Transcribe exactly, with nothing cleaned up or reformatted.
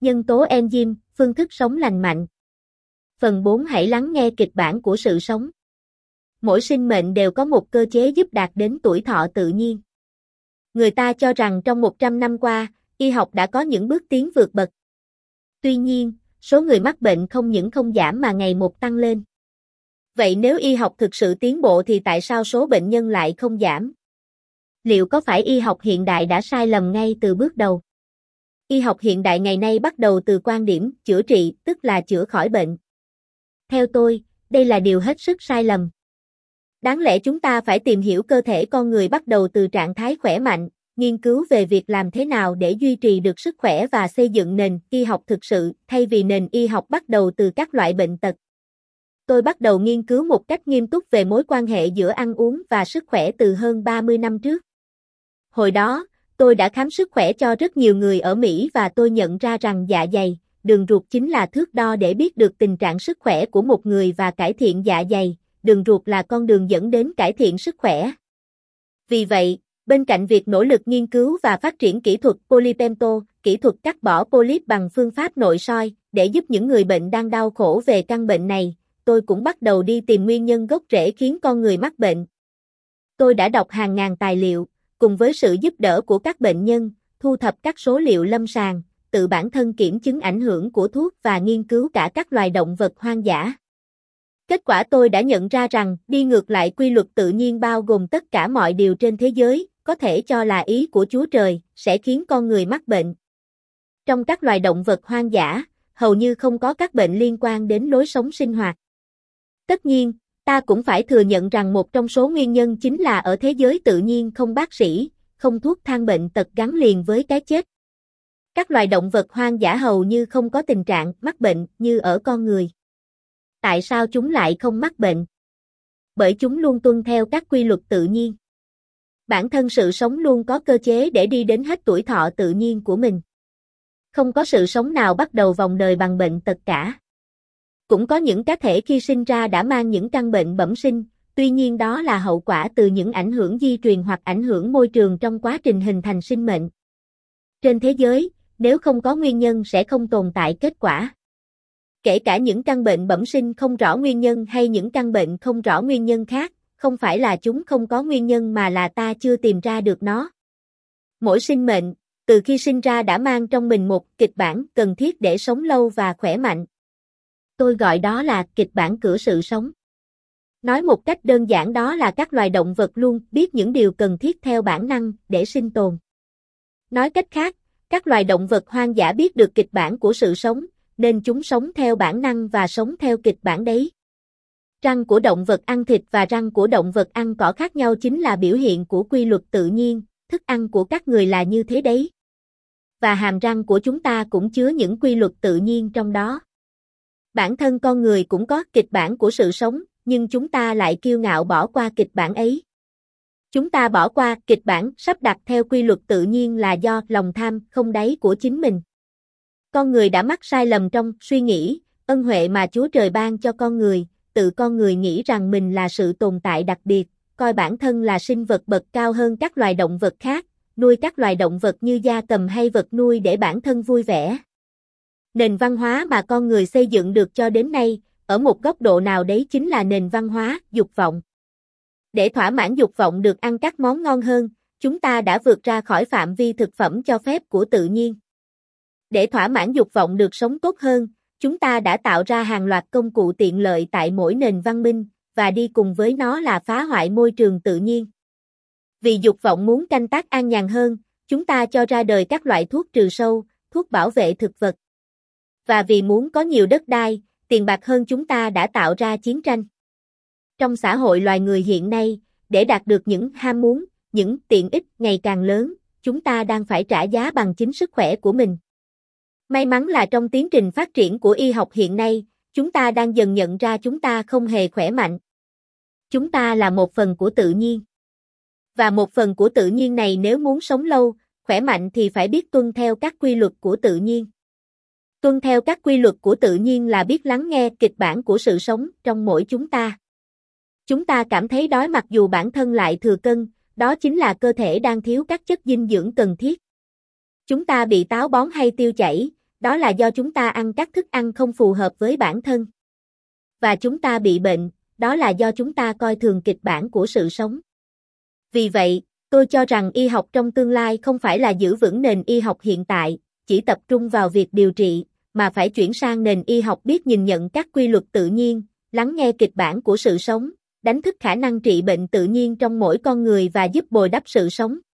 Nhân tố enzyme, phương thức sống lành mạnh. Phần bốn hãy lắng nghe kịch bản của sự sống. Mỗi sinh mệnh đều có một cơ chế giúp đạt đến tuổi thọ tự nhiên. Người ta cho rằng trong một trăm năm qua, y học đã có những bước tiến vượt bậc. Tuy nhiên, số người mắc bệnh không những không giảm mà ngày một tăng lên. Vậy nếu y học thực sự tiến bộ thì tại sao số bệnh nhân lại không giảm? Liệu có phải y học hiện đại đã sai lầm ngay từ bước đầu? Y học hiện đại ngày nay bắt đầu từ quan điểm chữa trị, tức là chữa khỏi bệnh. Theo tôi, đây là điều hết sức sai lầm. Đáng lẽ chúng ta phải tìm hiểu cơ thể con người bắt đầu từ trạng thái khỏe mạnh, nghiên cứu về việc làm thế nào để duy trì được sức khỏe và xây dựng nền y học thực sự, thay vì nền y học bắt đầu từ các loại bệnh tật. Tôi bắt đầu nghiên cứu một cách nghiêm túc về mối quan hệ giữa ăn uống và sức khỏe từ hơn ba mươi năm trước. Hồi đó, tôi đã khám sức khỏe cho rất nhiều người ở Mỹ và tôi nhận ra rằng dạ dày, đường ruột chính là thước đo để biết được tình trạng sức khỏe của một người và cải thiện dạ dày, đường ruột là con đường dẫn đến cải thiện sức khỏe. Vì vậy, bên cạnh việc nỗ lực nghiên cứu và phát triển kỹ thuật polypemto, kỹ thuật cắt bỏ polyp bằng phương pháp nội soi, để giúp những người bệnh đang đau khổ về căn bệnh này, tôi cũng bắt đầu đi tìm nguyên nhân gốc rễ khiến con người mắc bệnh. Tôi đã đọc hàng ngàn tài liệu, cùng với sự giúp đỡ của các bệnh nhân, thu thập các số liệu lâm sàng, tự bản thân kiểm chứng ảnh hưởng của thuốc và nghiên cứu cả các loài động vật hoang dã. Kết quả tôi đã nhận ra rằng đi ngược lại quy luật tự nhiên bao gồm tất cả mọi điều trên thế giới, có thể cho là ý của Chúa Trời, sẽ khiến con người mắc bệnh. Trong các loài động vật hoang dã, hầu như không có các bệnh liên quan đến lối sống sinh hoạt. Tất nhiên, ta cũng phải thừa nhận rằng một trong số nguyên nhân chính là ở thế giới tự nhiên không bác sĩ, không thuốc thang bệnh tật gắn liền với cái chết. Các loài động vật hoang dã hầu như không có tình trạng mắc bệnh như ở con người. Tại sao chúng lại không mắc bệnh? Bởi chúng luôn tuân theo các quy luật tự nhiên. Bản thân sự sống luôn có cơ chế để đi đến hết tuổi thọ tự nhiên của mình. Không có sự sống nào bắt đầu vòng đời bằng bệnh tật cả. Cũng có những cá thể khi sinh ra đã mang những căn bệnh bẩm sinh, tuy nhiên đó là hậu quả từ những ảnh hưởng di truyền hoặc ảnh hưởng môi trường trong quá trình hình thành sinh mệnh. Trên thế giới, nếu không có nguyên nhân sẽ không tồn tại kết quả. Kể cả những căn bệnh bẩm sinh không rõ nguyên nhân hay những căn bệnh không rõ nguyên nhân khác, không phải là chúng không có nguyên nhân mà là ta chưa tìm ra được nó. Mỗi sinh mệnh, từ khi sinh ra đã mang trong mình một kịch bản cần thiết để sống lâu và khỏe mạnh. Tôi gọi đó là kịch bản cửa sự sống. Nói một cách đơn giản đó là các loài động vật luôn biết những điều cần thiết theo bản năng để sinh tồn. Nói cách khác, các loài động vật hoang dã biết được kịch bản của sự sống, nên chúng sống theo bản năng và sống theo kịch bản đấy. Răng của động vật ăn thịt và răng của động vật ăn cỏ khác nhau chính là biểu hiện của quy luật tự nhiên, thức ăn của các người là như thế đấy. Và hàm răng của chúng ta cũng chứa những quy luật tự nhiên trong đó. Bản thân con người cũng có kịch bản của sự sống, nhưng chúng ta lại kiêu ngạo bỏ qua kịch bản ấy. Chúng ta bỏ qua kịch bản sắp đặt theo quy luật tự nhiên là do lòng tham không đáy của chính mình. Con người đã mắc sai lầm trong suy nghĩ, ân huệ mà Chúa Trời ban cho con người, tự con người nghĩ rằng mình là sự tồn tại đặc biệt, coi bản thân là sinh vật bậc cao hơn các loài động vật khác, nuôi các loài động vật như gia cầm hay vật nuôi để bản thân vui vẻ. Nền văn hóa mà con người xây dựng được cho đến nay, ở một góc độ nào đấy chính là nền văn hóa dục vọng. Để thỏa mãn dục vọng được ăn các món ngon hơn, chúng ta đã vượt ra khỏi phạm vi thực phẩm cho phép của tự nhiên. Để thỏa mãn dục vọng được sống tốt hơn, chúng ta đã tạo ra hàng loạt công cụ tiện lợi tại mỗi nền văn minh, và đi cùng với nó là phá hoại môi trường tự nhiên. Vì dục vọng muốn canh tác an nhàn hơn, chúng ta cho ra đời các loại thuốc trừ sâu, thuốc bảo vệ thực vật. Và vì muốn có nhiều đất đai, tiền bạc hơn chúng ta đã tạo ra chiến tranh. Trong xã hội loài người hiện nay, để đạt được những ham muốn, những tiện ích ngày càng lớn, chúng ta đang phải trả giá bằng chính sức khỏe của mình. May mắn là trong tiến trình phát triển của y học hiện nay, chúng ta đang dần nhận ra chúng ta không hề khỏe mạnh. Chúng ta là một phần của tự nhiên. Và một phần của tự nhiên này nếu muốn sống lâu, khỏe mạnh thì phải biết tuân theo các quy luật của tự nhiên. Tuân theo các quy luật của tự nhiên là biết lắng nghe kịch bản của sự sống trong mỗi chúng ta. Chúng ta cảm thấy đói mặc dù bản thân lại thừa cân, đó chính là cơ thể đang thiếu các chất dinh dưỡng cần thiết. Chúng ta bị táo bón hay tiêu chảy, Đó là do chúng ta ăn các thức ăn không phù hợp với bản thân. Và chúng ta bị bệnh, đó là do chúng ta coi thường kịch bản của sự sống. Vì vậy, tôi cho rằng y học trong tương lai không phải là giữ vững nền y học hiện tại, chỉ tập trung vào việc điều trị, mà phải chuyển sang nền y học biết nhìn nhận các quy luật tự nhiên, lắng nghe kịch bản của sự sống, đánh thức khả năng trị bệnh tự nhiên trong mỗi con người và giúp bồi đắp sự sống.